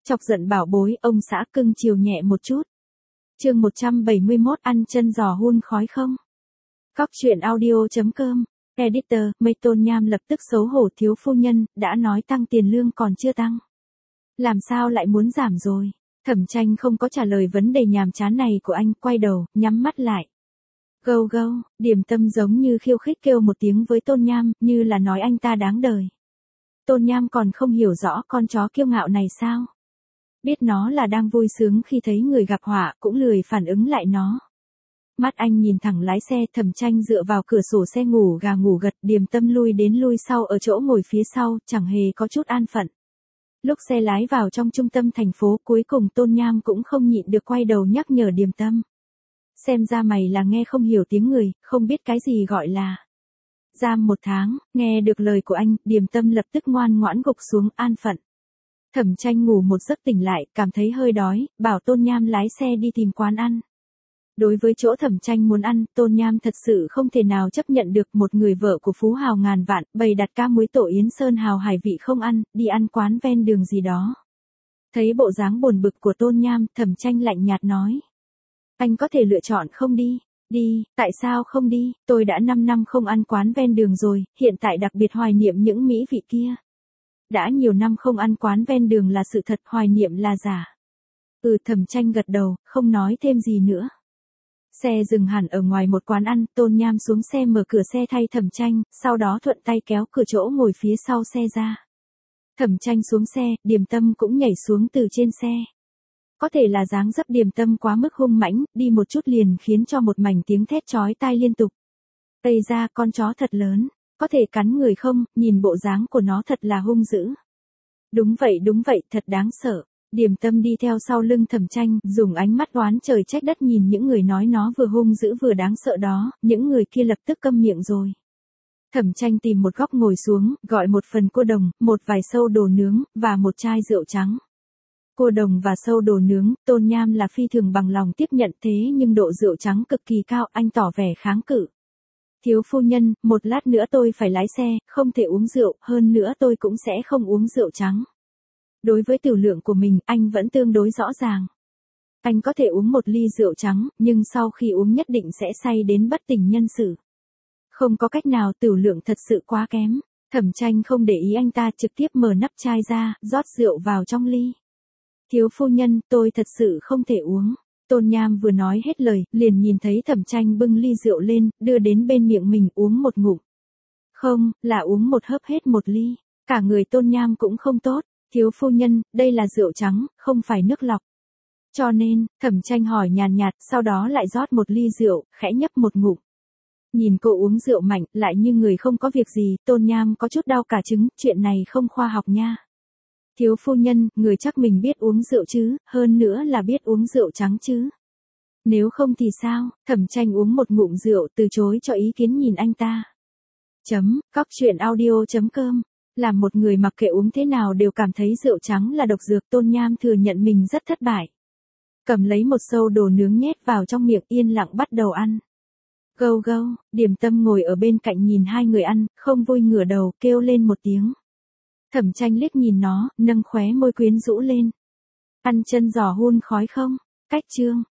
Chọc giận bảo bối, ông xã cưng chiều nhẹ một chút. Chương 171 ăn chân giò hun khói không? Cóc truyện audio.com. Editor, Mây Tôn Nham lập tức xấu hổ, thiếu phu nhân, đã nói tăng tiền lương còn chưa tăng. Làm sao lại muốn giảm rồi? Thẩm Tranh không có trả lời vấn đề nhàm chán này của anh, quay đầu, nhắm mắt lại. Gâu gâu, Điềm Tâm giống như khiêu khích kêu một tiếng với Tôn Nham, như là nói anh ta đáng đời. Tôn Nham còn không hiểu rõ con chó kiêu ngạo này sao? Biết nó là đang vui sướng khi thấy người gặp họa, cũng lười phản ứng lại nó. Mắt anh nhìn thẳng lái xe, Thẩm Tranh dựa vào cửa sổ xe ngủ gà ngủ gật, Điềm Tâm lui đến lui sau ở chỗ ngồi phía sau, chẳng hề có chút an phận. Lúc xe lái vào trong trung tâm thành phố, cuối cùng Tôn Nham cũng không nhịn được quay đầu nhắc nhở Điềm Tâm. Xem ra mày là nghe không hiểu tiếng người, không biết cái gì gọi là giam 1 tháng, nghe được lời của anh, Điềm Tâm lập tức ngoan ngoãn gục xuống an phận. Thẩm Tranh ngủ một giấc tỉnh lại, cảm thấy hơi đói, bảo Tôn Nham lái xe đi tìm quán ăn. Đối với chỗ Thẩm Tranh muốn ăn, Tôn Nham thật sự không thể nào chấp nhận được một người vợ của phú hào ngàn vạn, bày đặt cá muối tổ yến sơn hào hải vị không ăn, đi ăn quán ven đường gì đó. Thấy bộ dáng buồn bực của Tôn Nham, Thẩm Tranh lạnh nhạt nói. Anh có thể lựa chọn không đi. Đi, tại sao không đi, tôi đã 5 năm không ăn quán ven đường rồi, hiện tại đặc biệt hoài niệm những mỹ vị kia. Đã nhiều năm không ăn quán ven đường là sự thật, hoài niệm là giả. Thẩm Tranh gật đầu, không nói thêm gì nữa. Xe dừng hẳn ở ngoài một quán ăn, Tôn Nham xuống xe mở cửa xe thay Thẩm Tranh, sau đó thuận tay kéo cửa chỗ ngồi phía sau xe ra. Thẩm Tranh xuống xe, Điềm Tâm cũng nhảy xuống từ trên xe. Có thể là dáng dấp Điềm Tâm quá mức hung mãnh, đi một chút liền khiến cho một mảnh tiếng thét chói tai liên tục. Tây ra, con chó thật lớn, có thể cắn người không, nhìn bộ dáng của nó thật là hung dữ. Đúng vậy, thật đáng sợ. Điềm Tâm đi theo sau lưng Thẩm Tranh, dùng ánh mắt oán trời trách đất nhìn những người nói nó vừa hung dữ vừa đáng sợ đó, những người kia lập tức câm miệng rồi. Thẩm Tranh tìm một góc ngồi xuống, gọi một phần cua đồng, một vài sâu đồ nướng, và một chai rượu trắng. Cua đồng và sâu đồ nướng, Tôn Nham là phi thường bằng lòng tiếp nhận, thế nhưng độ rượu trắng cực kỳ cao, anh tỏ vẻ kháng cự. Thiếu phu nhân, một lát nữa tôi phải lái xe, không thể uống rượu, hơn nữa tôi cũng sẽ không uống rượu trắng. Đối với tiểu lượng của mình, anh vẫn tương đối rõ ràng. Anh có thể uống một ly rượu trắng, nhưng sau khi uống nhất định sẽ say đến bất tỉnh nhân sự. Không có cách nào, tiểu lượng thật sự quá kém. Thẩm Tranh không để ý anh ta, trực tiếp mở nắp chai ra, rót rượu vào trong ly. Thiếu phu nhân, tôi thật sự không thể uống. Tôn Nham vừa nói hết lời, liền nhìn thấy Thẩm Tranh bưng ly rượu lên, đưa đến bên miệng mình uống một ngụm. Không, là uống một hớp hết một ly. Cả người Tôn Nham cũng không tốt. Thiếu phu nhân, đây là rượu trắng, không phải nước lọc. Cho nên, Thẩm Tranh hỏi nhàn nhạt, sau đó lại rót một ly rượu, khẽ nhấp một ngụm. Nhìn cô uống rượu mạnh, lại như người không có việc gì, Tôn Nham có chút đau cả trứng, chuyện này không khoa học nha. Thiếu phu nhân, người chắc mình biết uống rượu chứ, hơn nữa là biết uống rượu trắng chứ. Nếu không thì sao? Thẩm Tranh uống một ngụm rượu, từ chối cho ý kiến nhìn anh ta. Cóc truyện audio.com. Làm một người mặc kệ uống thế nào đều cảm thấy rượu trắng là độc dược, Tôn Nham thừa nhận mình rất thất bại. Cầm lấy một sâu đồ nướng nhét vào trong miệng, yên lặng bắt đầu ăn. Gâu gâu, Điềm Tâm ngồi ở bên cạnh nhìn hai người ăn, không vui ngửa đầu, kêu lên một tiếng. Thẩm Tranh liếc nhìn nó, nâng khóe môi quyến rũ lên. Ăn chân giò hun khói không? Cách chương.